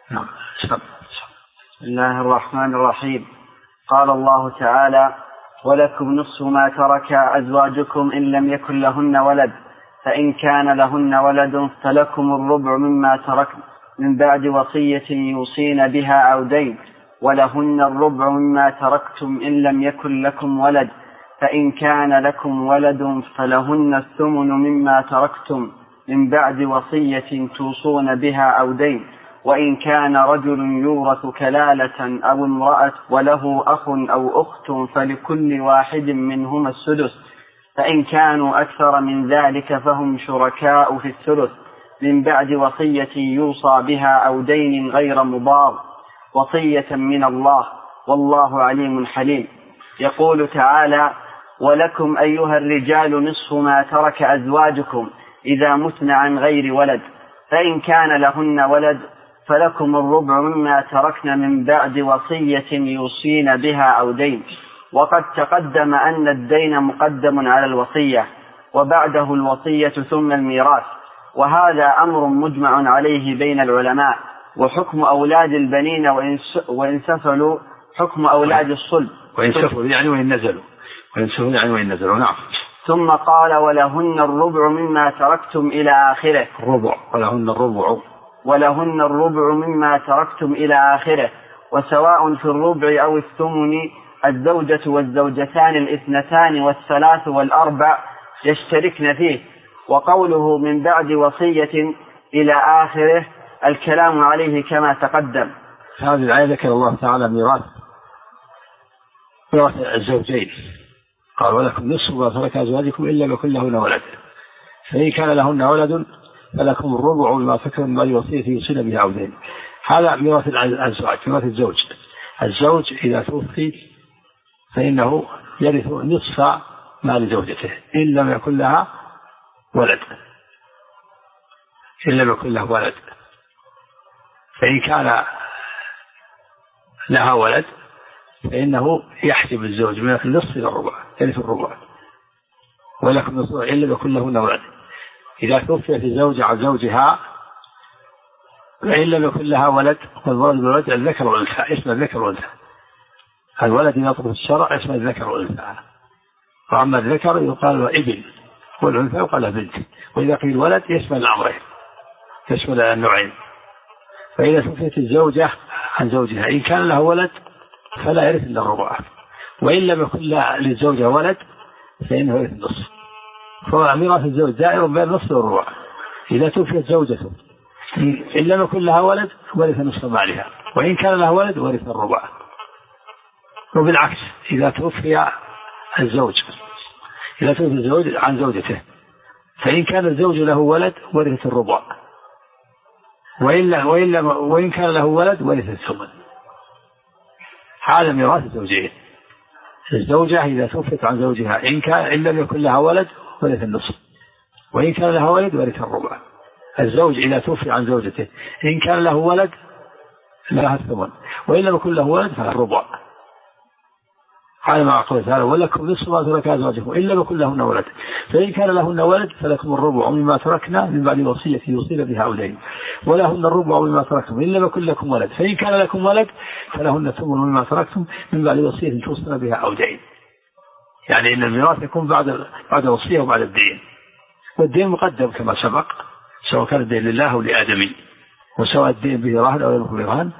نعم. بسم الله الرحمن الرحيم. قال الله تعالى: ولكم نصف ما ترك أزواجكم إن لم يكن لهن ولد، فإن كان لهن ولد فلكم الربع مما تركن من بعد وصية يوصين بها أو دين، ولهن الربع مما تركتم إن لم يكن لكم ولد، فإن كان لكم ولد فلهن الثمن مما تركتم من بعد وصية توصون بها أو دين، وإن كان رجل يورث كلالة أو امرأة وله أخ أو أخت فلكل واحد منهما السدس، فإن كانوا أكثر من ذلك فهم شركاء في الثلث من بعد وصية يوصى بها أو دين غير مضار، وصية من الله والله عليم حليم. يقول تعالى: ولكم أيها الرجال نصف ما ترك أزواجكم إذا متن عن غير ولد، فإن كان لهن ولد فلكم الربع مما تركن من بعد وصية يوصين بها أو دين. وقد تقدم أن الدين مقدم على الوصية وبعده الوصية ثم الميراث، وهذا أمر مجمع عليه بين العلماء. وحكم أولاد البنين وإن سفلوا حكم أولاد الصلب، وإن سفلوا يعني وإن نزلوا، وإن سفلوا يعني وإن نزلوا. نعم. ثم قال: ولهن الربع مما تركتم إلى آخره. الربع، ولهن الربع مما تركتم إلى آخره، وسواء في الربع أو الثمن الزوجة والزوجتان الاثنتان والثلاث والأربع يشتركن فيه. وقوله من بعد وصية إلى آخره الكلام عليه كما تقدم. هذه الآية ذكر الله تعالى ميراث الزوجين، قال: ولكم نصف ما ترك أزواجكم إلا يكن لهن ولد، فإن كان لهن ولد فلكم الربع بما تركن من بعد وصية يوصين بها أو دين. هذا ميراث الأزواج، ميراث الزوج. الزوج إذا توفي فإنه يرث نصف مال زوجته إن لم يكن لها ولد، فإن كان لها ولد فإنه يحسب الزوج من النصف إلى الربع، يرث الربع. ولكم نصف إن لم يكن لهن ولد. إذا توفيت الزوجة عن زوجها فإن لم يكن لها ولد، والولد بالولد الذكر والأنثى، اسم الذكر والأنثى. الولد يطلق في الشرع اسم الذكر والأنثى، وأما الذكر يقال له ابن والأنثى يقال له بنت. وإذا قيل ولد يشمل الأمرين، يشمل النوعين. فإذا توفيت الزوجة عن زوجها إن كان له ولد فلا يرث إلا الربع، وإن لم يكن للزوجة ولد فإنه يرث النصف. فميراث الزوج دائر بين النصف والربع. إذا توفيت زوجته إن لم يكن لها ولد ورث نصف مالها، وإن كان لها ولد ورث الربع. وبالعكس إذا توفي الزوج عن زوجته فإن كان الزوج له ولد ورث الربع، وإن كان له ولد ورث الثمن. هذا ميراث الزوجين. الزوجة إذا توفت عن زوجها إن لم يكن لها ولد ورث النصف، وإن كان لها ولد ورث الربع. الزوج إذا توفي عن زوجته إن كان له ولد لها الثمن، وإن لم يكن له ولد فله الربع. هذا مع قوله تعالى: ولكم نصف ما ترك أزواجكم إن لم يكن لهن ولد، فإن كان لهن ولد فلكم الربع مما تركنا من بعد وصية يوصين بها أو دين، ولهن الربع مما تركتم إن لم يكن لكم ولد، فإن كان لكم ولد فلهن الثمن مما تركتم من بعد وصية توصين بها أو دين. يعني إن الميراث يكون بعد وصية وبعد الدين. والدين مقدم كما سبق، سواء كان الدين لله أو لآدمي، وسواء الدين به رهن أو يملك رهن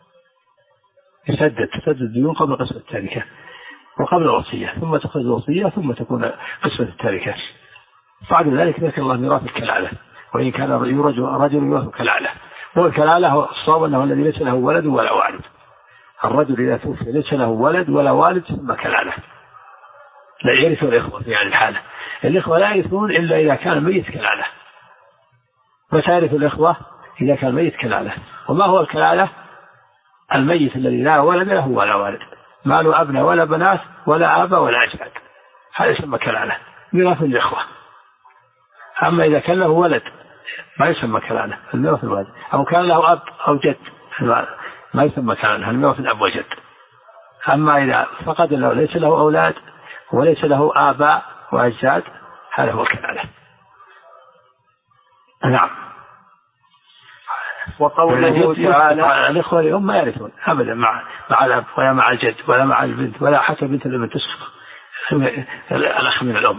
تسدد الديون قبل قسمة التركة وقبل الوصية، ثم تأخذ الوصية ثم تكون قسمة التركة. بعد ذلك ذكر الله ميراث الكلالة، وإن كان رجل يورث كلالة، والكلالة الصواب أنه الذي ليس له ولد ولا والد. الرجل إذا توفي ليس له ولد ولا والد ثم كلالة، لا يرث الإخوة في هذه الحالة. الإخوة لا يرثون إلا إذا كان الميت كلالة، وتعرف الإخوة إذا كان الميت كلالة. وما هو الكلالة؟ الميت الذي لا ولد له ولا والد، ما له أبناء ولا بنات ولا آباء ولا أجداد، هذا يسمى كلالة، ميراث الإخوة. أما إذا كان له ولد ما يسمى كلالة، الميراث الولد. أو كان له أب أو جد ما يسمى كلالة، الميراث الأب وجد. أما إذا فقد ليس له أولاد وليس له آباء وأجداد هذا هو الكلالة. نعم. وقوله تعالى الإخوة اليوم ما يرثون أبدا مع الأب ولا مع الجد ولا مع البنت ولا حتى بنت الابن تسقط الأخ من الأم.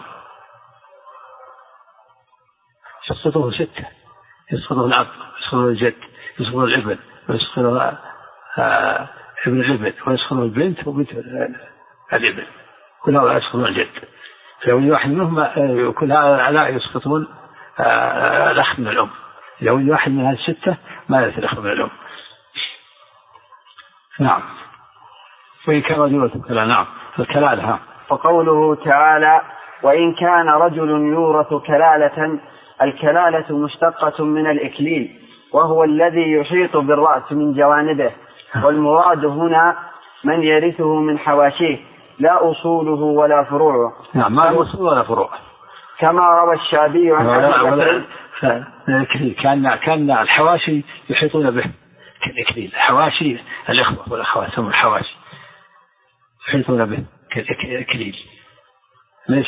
يسقطه 6، يسقطه الأب، يسقطه الجد، يسقطه الابن، ويسقطه ابن الابن، ويسقطه البنت وبنت الابن، كلها يسقطون الجد. فلو واحد منهم كل هؤلاء يسقطون الأخ من الأم. لو واحد من هذه 6 ما يرث الأخ من الأم. نعم. وإن كان رجل كلا. نعم. الكلالة. وقوله تعالى وإن كان رجل يورث كلالة، الكلالة مشتقة من الإكليل وهو الذي يحيط بالرأس من جوانبه، والمراد هنا من يرثه من حواشيه لا أصوله ولا فروعه. نعم. ما أصول ولا فروع. كما روى الشعبي عن الإكليل كان الحواشي يحيطون به كالإكليل. حواشي الإخوة والأخوات ثم الحواشي يحيطون به كالإكليل. ليس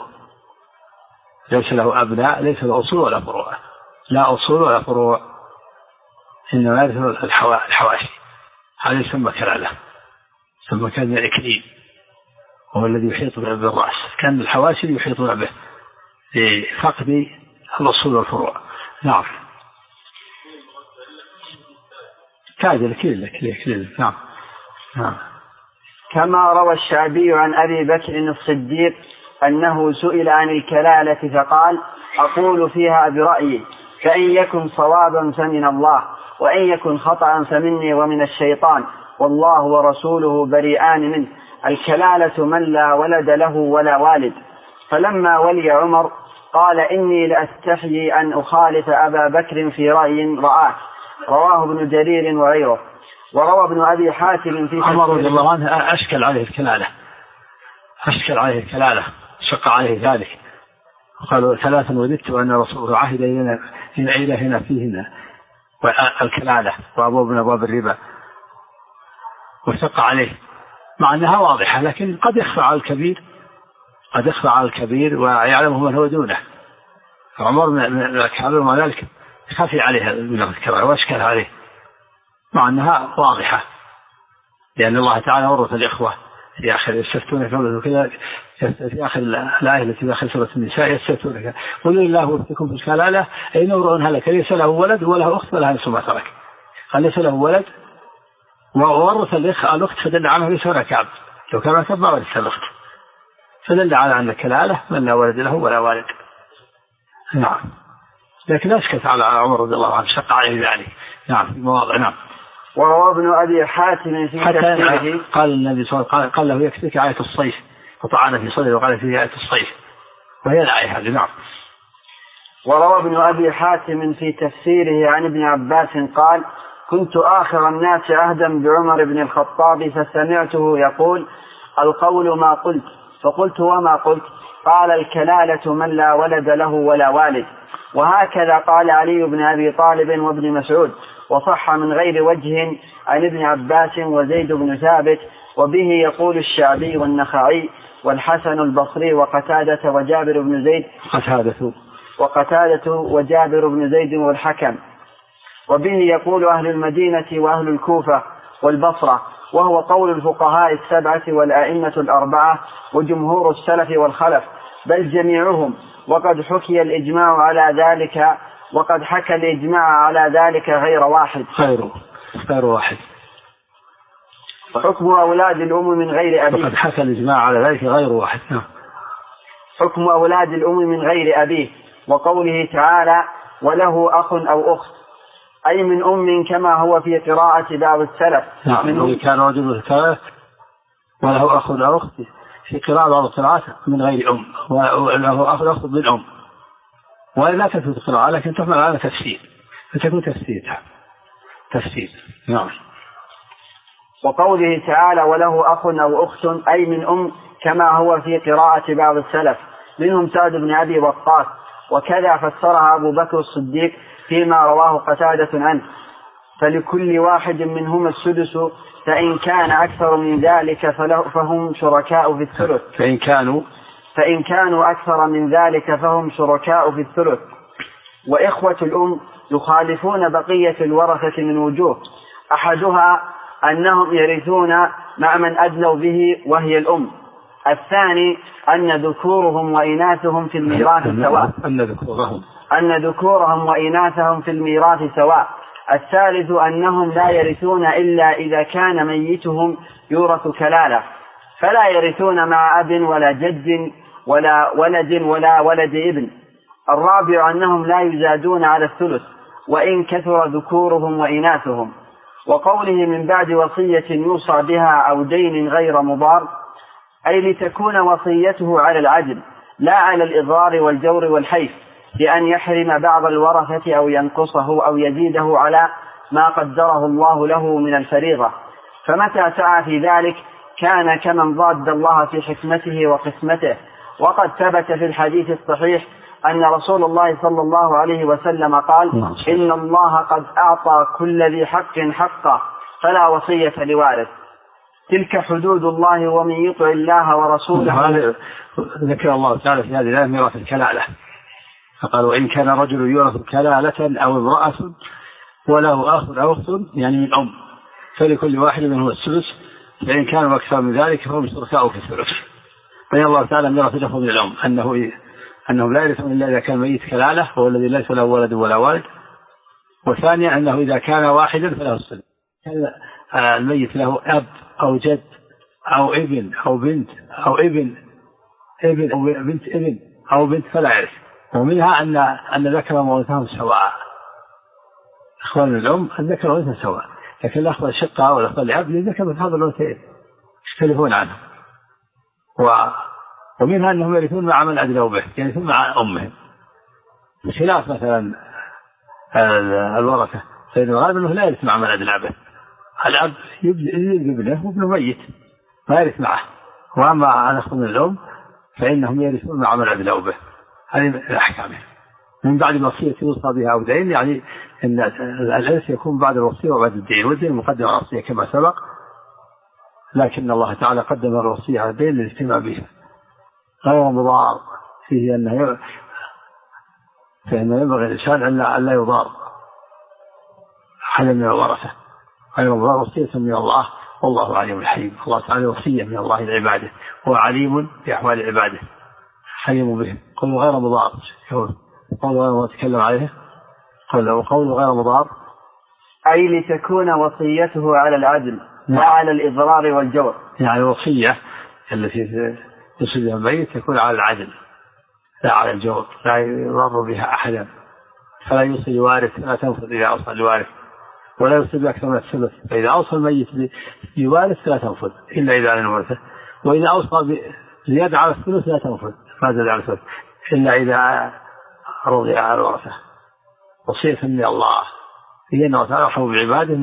له أبناء، ليس له أصول ولا فروع، لا أصول ولا فروع، إنما يرث الحواشي. هذا يسمى كلالة، ثم كان الإكليل هو الذي يحيط به بالرأس. كان الحواشي يحيطون به لفقد الأصول والفروع. نعم. تاج الكليل. نعم. نعم. كما روى الشعبي عن أبي بكر الصديق أنه سئل عن الكلالة فقال أقول فيها برأيي، فإن يكن صوابا فمن الله، وإن يكن خطأ فمني ومن الشيطان، والله ورسوله بريئان منه. الكلالة من لا ولد له ولا والد. فلما ولي عمر قال إني لأستحيي أن أخالف أبا بكر في رأي رآه. رواه ابن جرير وغيره. وروى ابن أبي حاتم في عمر رضي الله عنه أشكل عليه الكلالة، شق عليه ذلك، قالوا 3 وددت أن رسوله عهد إلينا هنا فيهن الكلالة وأبواب الربا، وشق عليه مع أنها واضحة، لكن قد يخفى على الكبير ويعلمه من هو دونه. عمر من الكبير وما ذلك خفي عليها من الكبير واشكل عليه مع أنها واضحة، لأن الله تعالى ورث الإخوة في آخر يستفتونك وكذا في آخر الآية التي داخل سورة النساء يستفتونك قل الله ورثكم في الكلالة أين امرؤ هلك ليس له ولد وله أخت ولا نصف ما ترك. قال ليس له ولد وورث الأخت فدل عنه ليس هناك عبد، لو كان كبر ما ورث الأخت، فدل على أن الكلالة من لا ولد له ولا والد. نعم. لكن أسكت على عمر رضي الله عنه، شق عليه ذلك. نعم. في مواضع. نعم. وهو ابن أبي حاتم في تفسيره قال النبي صلى الله عليه وسلم قال له يكفيك آية الصيف، وطعن في صدره وقال فيه آية الصيف، وهي الآية هذه. نعم. وروى ابن أبي حاتم في تفسيره عن ابن عباس قال كنت آخر الناس عهدا بعمر بن الخطاب فسمعته يقول القول ما قلت، فقلت وما قلت؟ قال الكلالة من لا ولد له ولا والد. وهكذا قال علي بن أبي طالب وابن مسعود، وصح من غير وجه عن ابن عباس وزيد بن ثابت، وبه يقول الشعبي والنخعي والحسن البصري وقتادة وجابر بن زيد والحكم. وبه يقول أهل المدينة وأهل الكوفة والبصرة، وهو قول الفقهاء 7 والأئمة 4 وجمهور السلف والخلف، بل جميعهم. وقد حكي الإجماع على ذلك، وقد حكى الإجماع على ذلك غير واحد. حكم أولاد الأم من غير أبيه. وقد حكى الإجماع على ذلك غير واحد. حكم أولاد الأم من غير أبيه. وقوله تعالى وله أخ أو أخت، أي من أم كما هو في قراءة بعض السلف. نعم. كان رجل ثلاث وله أخ أو أخت في قراءة بعض القراءات من غير أم، وله أخ أو أخت من أم، ولا تثبت قراءة لكن تحمل على تفسير، فتكون تفسير. نعم. وقوله تعالى وله أخ أو أخت أي من أم كما هو في قراءة بعض السلف منهم سعد بن أبي وقاص، وكذا فسرها أبو بكر الصديق فيما رواه قتادة عنه، فلكل واحد منهما السدس، فإن كان أكثر من ذلك فهم شركاء في الثلث. فإن كانوا أكثر من ذلك فهم شركاء في الثلث. وإخوة الأم يخالفون بقية الورثة من وجوه، أحدها أنهم يرثون مع من أدلوا به وهي الأم. الثاني أن ذكورهم وإناثهم في الميراث سواء. أن ذكورهم وإناثهم في الميراث سواء. الثالث أنهم لا يرثون إلا إذا كان ميتهم يورث كلالة، فلا يرثون مع أب ولا جد ولا ولد ابن. الرابع أنهم لا يزادون على الثلث وإن كثر ذكورهم وإناثهم. وقوله من بعد وصية يوصى بها أو دين غير مضار، أي لتكون وصيته على العدل لا على الإضرار والجور والحيف، بأن يحرم بعض الورثة أو ينقصه أو يزيده على ما قدره الله له من الفريضة. فمتى سعى في ذلك كان كمن ضاد الله في حكمته وقسمته. وقد ثبت في الحديث الصحيح أن رسول الله صلى الله عليه وسلم قال: إن الله قد أعطى كل ذي حق حقه فلا وصية لوارث. تلك حدود الله ومن يطع الله ورسوله. ذكر الله تعالى في هذه الآية ميراث الكلالة، فقال: وإن كان رجل يورث كلالة أو امرأة وله أخ أو أخت يعني من أم فلكل واحد منهم السدس، فإن كانوا أكثر من ذلك فهم شركاء في الثلث. بين الله تعالى ميراث له من الأم أنه لا يرثون إلا إذا كان ميت كلالة وهو الذي ليس له ولد ولا والد. وثانيا أنه إذا كان واحدا فله السدس. كان الميت له أب أو جد أو ابن أو بنت أو ابن أو بنت ابن أو بنت فلا يرث. ومنها أن ذكر وأنثاهم سواء. إخوان الأم الذكر والأنثى سواء، لكن الأخوة الشقة والأخوة الأب للذكر من هذا الأنثيين يختلفون عنه. ومنها أنهم يرثون مع من أدلوا به، يرثون مع أمهم، خلاف مثلا الورثة. فإن الغالب أنه لا يرث مع من أدلى به. الأب يجلب ابنه وابنه ميت ما يرث معه. وأما عن أخوة الأم فإنهم يرثون مع من أدلوا به. هذه الأحكام من بعد الوصية يوصى بها أو دين، يعني أن الإرث يكون بعد الوصية وبعد الدين، والدين مقدم على الوصية كما سبق، لكن الله تعالى قدم الوصية على الدين للاجتماع بها غير مضار فيه، فإنه ينبغي الإنسان أن لا يضار أحد من الورثة. غير مضار وصية من الله والله عليم الحليم. الله تعالى وصية من الله لعباده، هو عليم بأحوال عباده حليم بهم. قول غير مضار، قول غير مضار تكلم عليه، وقول غير مضار أي لتكون وصيته على العدل لا على الإضرار والجور. يعني الوصية التي يصيبها الميت تكون على العدل لا على الجور، لا يضر بها أحدا. فلا يوصي لوارث لا تنفذ إذا أوصى لوارث، ولا يوصي بأكثر من الثلث، فإذا أوصى الميت لوارث لا تنفذ إلا إذا أذن ورثه. وإذا أوصى بزيادة على الثلث لا تنفذ ما زاد على الثلث إلا إذا رضي على الورثة. وصية من الله هي أنه تعالى يرحم بعباده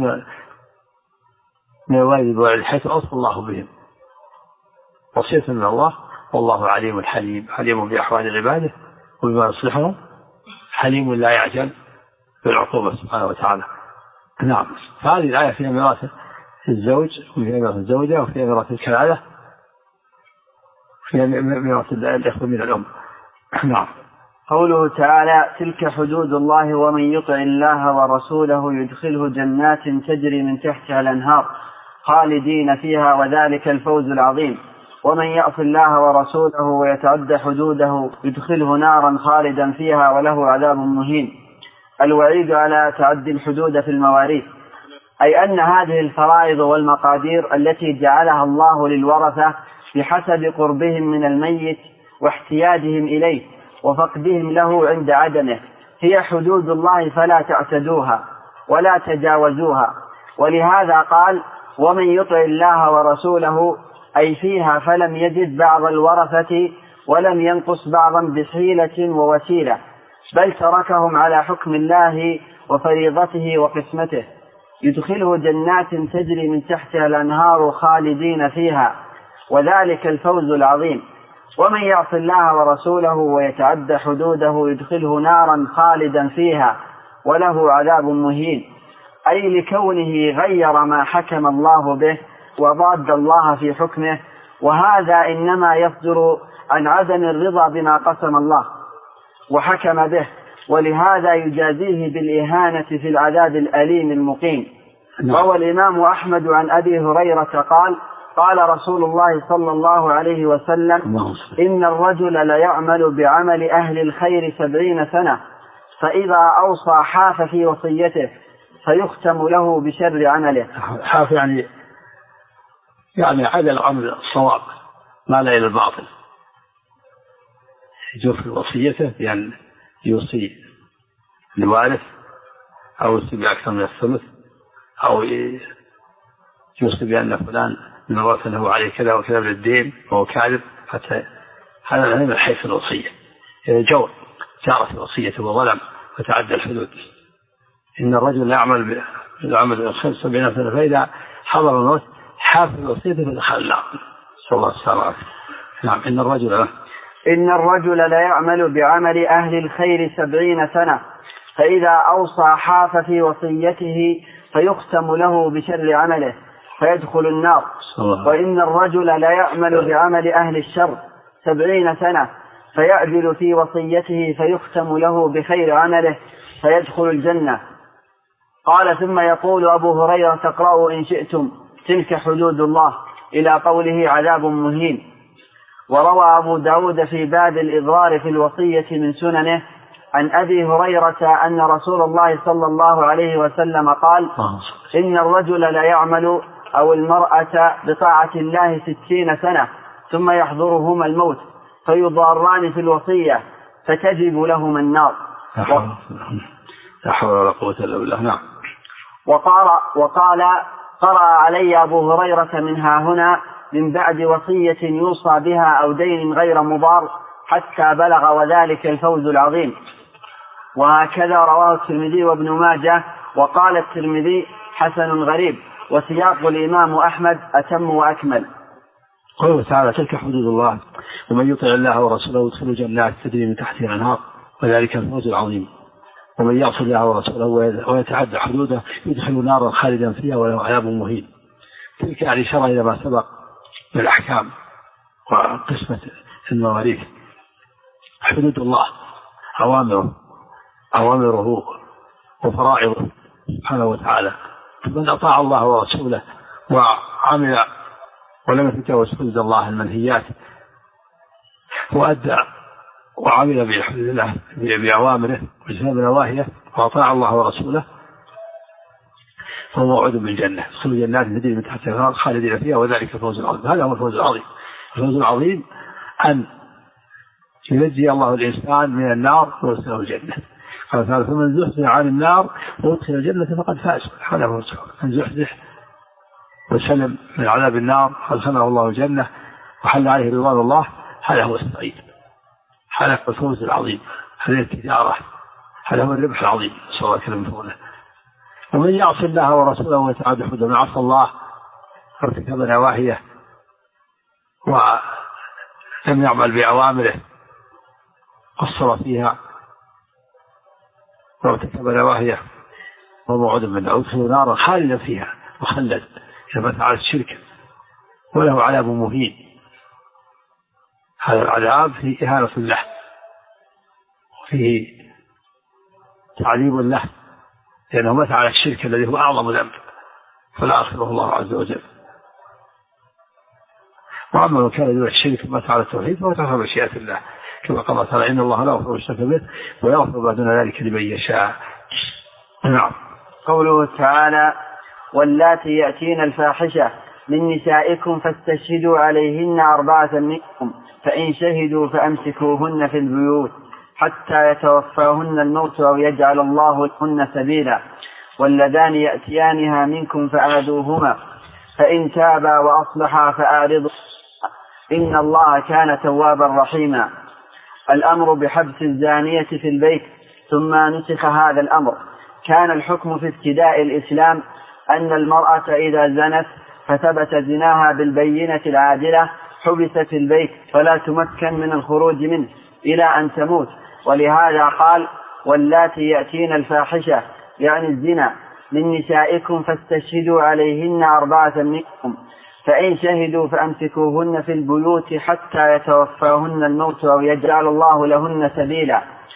من الوالد والوالد حيث أوصى الله بهم. وصية من الله والله عليم حليم، عليم بأحوال عباده وبما يصلحهم، حليم لا يعجل بالعقوبة سبحانه وتعالى. نعم. فهذه الآية فيها ميراث الزوج وفيها ميراث الزوجة وفيها ميراث الكلالة، فيها ميراث الإخوة من الأم. نعم. قوله تعالى: تلك حدود الله ومن يطع الله ورسوله يدخله جنات تجري من تحتها الأنهار خالدين فيها وذلك الفوز العظيم. ومن يعص الله ورسوله ويتعد حدوده يدخله نارا خالدا فيها وله عذاب مهين. الوعيد على تعدي الحدود في المواريث، أي أن هذه الفرائض والمقادير التي جعلها الله للورثة بحسب قربهم من الميت واحتياجهم إليه وفقدهم له عند عدمه هي حدود الله فلا تعتدوها ولا تجاوزوها. ولهذا قال: ومن يطع الله ورسوله، أي فيها فلم يزد بعض الورثة ولم ينقص بعضا بحيلة ووسيلة، بل تركهم على حكم الله وفريضته وقسمته، يدخله جنات تجري من تحتها الأنهار خالدين فيها وذلك الفوز العظيم. ومن يعص الله ورسوله ويتعد حدوده يدخله نارا خالدا فيها وله عذاب مهين، أي لكونه غير ما حكم الله به وضاد الله في حكمه، وهذا إنما يصدر عن عدم الرضا بما قسم الله وحكم به، ولهذا يجازيه بالإهانة في العذاب الأليم المقيم. روى الإمام أحمد عن أبي هريرة قال قال رسول الله صلى الله عليه وسلم إن الرجل ليعمل بعمل أهل الخير 70 سنة فإذا أوصى حاف في وصيته فيختم له بشر عمله. حاف يعني عدل عمل الصواب ما لا إلى الباطل، يجوز في وصيته بأن يوصي الوارث أو يوصي بأكثر من الثلث أو يوصي بأن فلان من ورث له عليه كذا وكذا بالدين وهو كاذب، حتى هذا من حيث الوصية. إذا جور جارت وصيته وظلم وتعدى الحدود. إن الرجل يعمل بالعمل الخير 70 سنة فإذا حضر الموت حافظ وصيته فدخل النار. صلى الله عليه وسلم. نعم. إن الرجل لا يعمل بعمل أهل الخير 70 سنة فإذا أوصى حاف في وصيته فيختم له بشر عمله فيدخل النار. وإن الرجل لا يعمل بعمل أهل الشر 70 سنة فيعدل في وصيته فيختم له بخير عمله فيدخل الجنة. قال ثم يقول أبو هريرة اقرأوا إن شئتم تلك حدود الله إلى قوله عذاب مهين. وروى أبو داود في باب الإضرار في الوصية من سننه عن أبي هريرة أن رسول الله صلى الله عليه وسلم قال إن الرجل لا يعمل أو المرأة بطاعة الله 60 سنة ثم يحضرهما الموت فيضاران في الوصية فتجب لهما النار. لا حول ولا قوة إلا بالله. نعم. وقال قرأ علي أبو هريرة منها هنا من بعد وصية يوصى بها أو دين غير مضار حتى بلغ وذلك الفوز العظيم. وهكذا رواه الترمذي وابن ماجه. وقال الترمذي حسن غريب. وسياق الإمام أحمد أتم وأكمل. قوله تعالى تلك حدود الله ومن يطع الله ورسوله يدخل جنات تجري من تحتها الأنهار وذلك الفوز العظيم. ومن يعصي الله ورسوله ويتعدى حدوده يدخل نارا خالدا فيها وله عذاب مهين. تلك يعني شرع إلى ما سبق من الأحكام وقسمة المواريث. حدود الله أوامره وفرائضه سبحانه وتعالى. من أطاع الله ورسوله وعمل ولم يتجاوز حدود الله المنهيات وأدى وعمل بحدود الله بأوامره واجتنب نواهيه وأطاع الله ورسوله فهو موعود بالجنة. يدخل جنات تجري من تحتها الأنهار خالدين فيها وذلك الفوز العظيم. هذا هو الفوز العظيم. الفوز العظيم أن ينجي الله الإنسان من النار ويدخله الجنة. قال تعالى فمن زحزح عن النار وادخل الجنة فقد فاز. هذا هو من زحزح وسلم من عذاب النار أدخله الله الجنة وحل عليه رضوان الله. هذا هو السعيد. هذا هو الفوز العظيم. هذه التجارة. هذا هو الربح العظيم. صلى الله عليه وسلم. ومن يعصي الله ورسوله ويتعدى حدوده من عصى الله وارتكب نواهيه ولم يعمل بأوامره قصر فيها وارتكب نواهيه وموعود من يدخل نارا خالدا فيها وخلد إذا مات على الشرك وله عذاب مهين. هذا العذاب فيه إهانة له وفيه تعذيب له لأنه مات على الشرك الذي هو أعظم ذنب فلا أغفره الله عز وجل. وأما من كان دون الشرك مات على التوحيد فهو تحت مشيئة الله كما قال تعالى إن الله لا يغفر الشرك به ويغفر ما دون ذلك لمن يشاء. نعم. قوله تعالى واللاتي يأتين الفاحشة من نسائكم فاستشهدوا عليهن 4 منكم فإن شهدوا فأمسكوهن في البيوت حتى يتوفاهن الموت أو يجعل الله لهن سبيلا واللذان يأتيانها منكم فآذوهما فإن تابا وأصلحا فأعرضوا إن الله كان توابا رحيما. الأمر بحبس الزانية في البيت ثم نسخ هذا الأمر. كان الحكم في ابتداء الإسلام أن المرأة إذا زنت فثبت زناها بالبينة العادلة حبست في البيت فلا تمكن من الخروج منه إلى أن تموت. ولهذا قال واللاتي يأتين الفاحشة يعني الزنا من نسائكم فاستشهدوا عليهن 4 منكم فإن شهدوا فأمسكوهن في البيوت حتى يتوفاهن الموت أو يجعل الله لهن سبيلا.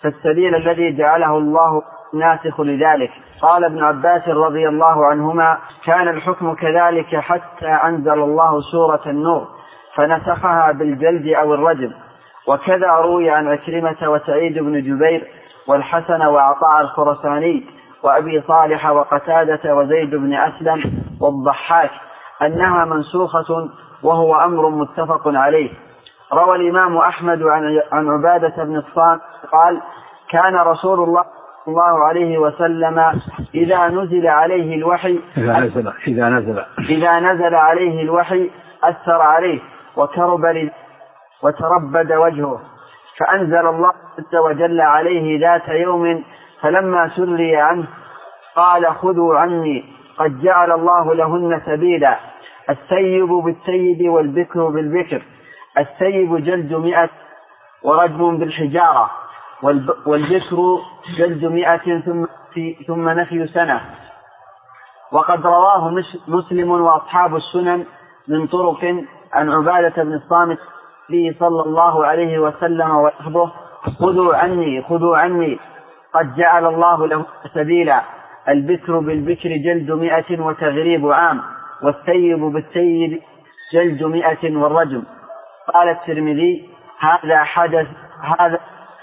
فالسبيل الذي جعله الله ناسخ لذلك. قال ابن عباس رضي الله عنهما: كان الحكم كذلك حتى أنزل الله سورة النور فنسخها بالجلد أو الرجم. وكذا روي عن عكرمة وسعيد بن جبير والحسن وعطاء الخرساني وأبي صالح وقتادة وزيد بن أسلم والضحاك أنها منسوخة، وهو أمر متفق عليه. روى الإمام أحمد عن عبادة بن الصامت قال: كان رسول الله صلى الله عليه وسلم إذا نزل عليه الوحي إذا نزل عليه الوحي أثر عليه وكرب وتربد وجهه، فأنزل الله عز وجل عليه ذات يوم فلما سري عنه قال: خذوا عني قد جعل الله لهن سبيلا، الثيب بالثيب والبكر بالبكر، الثيب جلد 100 ورجم بالحجارة، والبكر جلد 100 ثم نفي سنة. وقد رواه مسلم وأصحاب السنن من طرق عن عبادة بن الصامت صلى الله عليه وسلم وصحبه: خذوا عني قد جعل الله له سبيلا، البكر بالبكر جلد 100 وتغريب عام، والثيب بالثيب جلد 100 والرجم. قال الترمذي: هذا حدث هذا.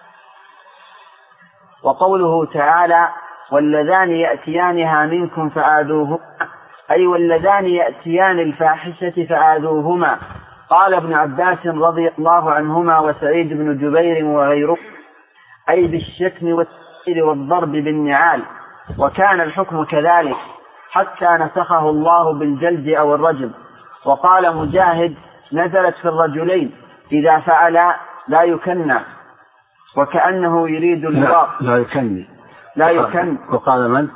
وقوله تعالى: واللذان يأتيانها منكم فآذوهما، أي واللذان يأتيان الفاحشة فآذوهما. قال ابن عباس رضي الله عنهما وسعيد بن جبير وغيره: أي بالشتم والتحذير والضرب بالنعال. وكان الحكم كذلك حتى نسخه الله بالجلد أو الرجم. وقال مجاهد: نزلت في الرجلين إذا فعل لا يكنى، وكأنه يريد اللواط. لا يكن. وقال من؟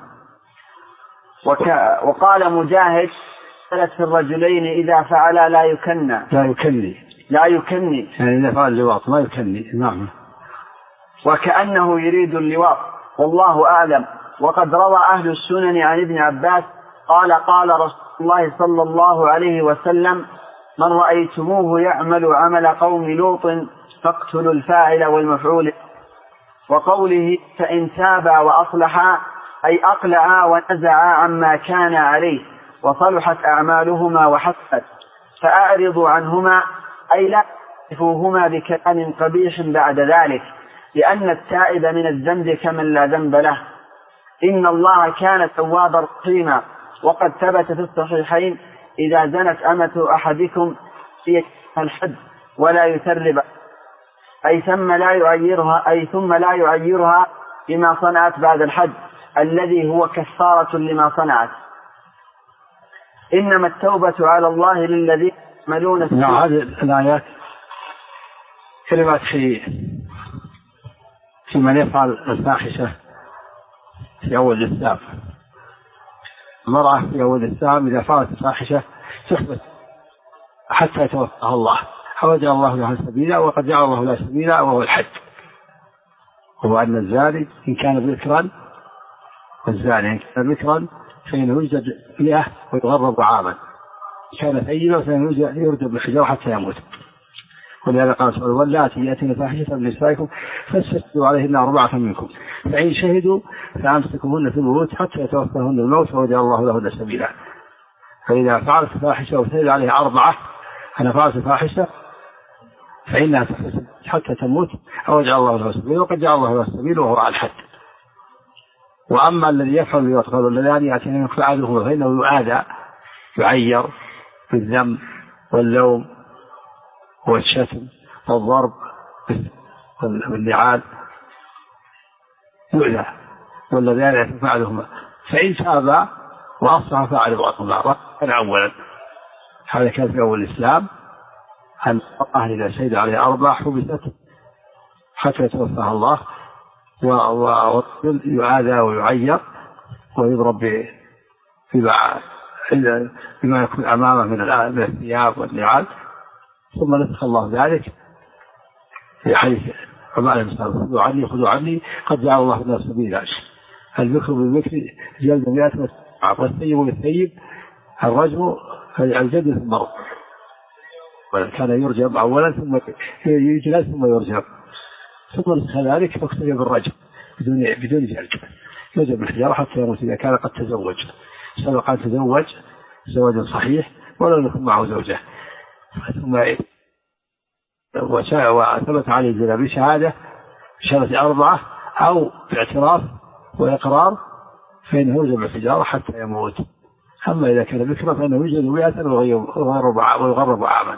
وقال مجاهد: نزلت في الرجلين إذا فعل لا يكني يعني إذا فعل اللواط ما يكني. نعم. وكأنه يريد اللواط، والله أعلم. وقد روى أهل السنن عن ابن عباس قال رسول الله صلى الله عليه وسلم: من رأيتموه يعمل عمل قوم لوط فاقتلوا الفاعل والمفعول. وقوله: فإن تابا وأصلحا، أي أقلعا ونزعا عما كان عليه وصلحت أعمالهما وحسنت، فأعرضوا عنهما، أي لا تكفوهما بكلام قبيح بعد ذلك، لأن التائب من الذنب كمن لا ذنب له. إن الله كان توابا رحيما. وقد ثبت في الصحيحين: إذا زنت أمة أحدكم في الحد ولا يثرب، أي ثم لا يعيرها بما صنعت بعد الحد الذي هو كفارة لما صنعت. إنما التوبة على الله للذين يعملون السوء. هذه الآيات كلمات في من يفعل الفاحشة في أول الإسلام. المرأة في أول الإسلام إذا فعلت الفاحشة تحبس حتى يتوفاها الله، فوجعل الله لها سبيلا، وقد جعل الله لها سبيلا وهو الحد، هو أن الزاني إن كان بكرا فإنه يوجد 100 ويغرب عاما، كان ثيبا فإنه يرجم بالحجارة حتى يموت. ولهذا قال سبحانه: واللاتي يأتين فاحشة من نسائكم فاستشهدوا عليهن 4 منكم، فإن شهدوا فأمسكوهن في البيوت حتى يتوفاهن الموت وجعل الله لهن سبيلا. فإذا فعلت فاحشة وشهد عليها 4 أنا فعلت فاحشة فإنها تحبس حتى تموت أو جعل الله لها سبيلا، وقد جعل الله لها سبيلا وهو على الحد. وأما الذي يفعل ويقتل الذين يأتين فعلهم فإنه يعير بالذنب واللوم والشتم والضرب واللعان، يؤذى. والذين فعلهما فإن تابا وأصلحا فأعرضوا عنهما. كان أولا هذا كان في أول الإسلام أن الله إذا شهد عليه 4 حبست حتى يتوفاها الله، ويعادى ويعير ويضرب بما يكون أمامه من الثياب والنعال. ثم نسخ الله ذلك في حيث عمال المسلم: خذوا عني قد جعل الله لنا سبيلا، البكر بالبكر جلد 100 والثيب بالثيب الرجم الجلد ثم الرجم. كان يرجم أولا ثم يجلد ثم يرجم، ثم كذلك فاقتدي بالرجل بدون جلد، يجب بالحجارة حتى يموت إذا كان قد تزوج، سبق أن تزوج زواج صحيح ولم يكن معه زوجة، ثم وثبت عليه الزنا بشهادة 4 أو باعتراف وإقرار فإنه يجب الحجارة حتى يموت. أما إذا كان بكرا فإنه يجلد 100 ويغرب عاما.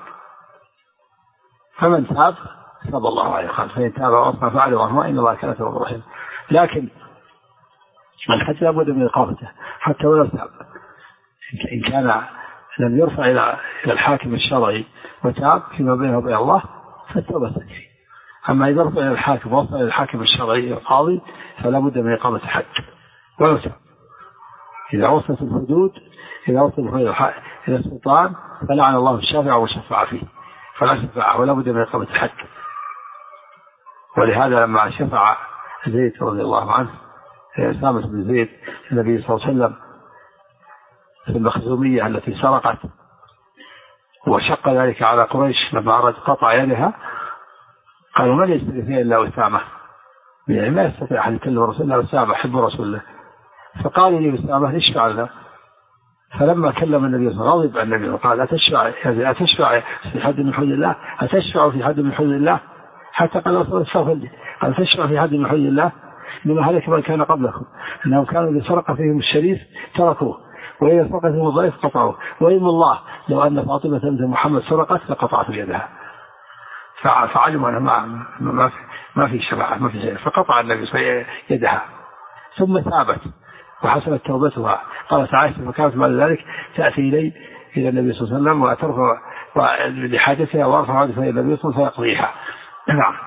فمن تاب الله عليه خالد، فإن تاب وأصلح فعله ورحمه إن الله كان توابا رحيما. لكن الحج لابد من إقامته حتى ولو تاب، إن كان لم يرفع إلى الحاكم الشرعي وتاب فيما بينه وبين الله فالتوبة تكفي. أما إذا رفع إلى الحاكم ووصل إلى الحاكم الشرعي القاضي فلا بد من إقامة الحج ولو تاب. إذا وصلت الحدود إلى السلطان فلعن الله الشافع وشفع فيه فلا شفاعة ولا بد من إقامة الحج. ولهذا لما شفع زيد رضي الله عنه أسامة بن زيد النبي صلى الله عليه وسلم في المخزومية التي سرقت وشق ذلك على قريش لما أراد قطع يدها، قالوا من يشتري فيها إلا أسامة، يعني ما يستطيع أحد يكلم رسول الله أسامة حب رسول الله، فقالوا لي أسامة اشفع لنا. فلما كلم النبي صلى الله عليه وسلم غضب النبي وقال أتشفع في حد من حدود الله؟ أتشفع في حد من حدود الله؟ حتى قال رسول الله استغفر لي، قال أتشفع في حد من حدود الله؟ لما هلك من كان قبلكم أنهم كانوا إذا سرق فيهم الشريف تركوه وإذا سرق فيهم الضعيف قطعوه، وإن الله لو أن فاطمة بنت محمد سرقت لقطعت يدها. فعلموا أن ما في شفاعة ما في شيء، فقطع النبي يدها ثم ثابت وحسنت توبتها. قالت عائشة فكانت بعد ذلك تأتي إلى النبي صلى الله عليه وسلم وترفع لحاجتها وارفع عادتها إلى النبي صلى الله عليه وسلم فيقضيها. نعم.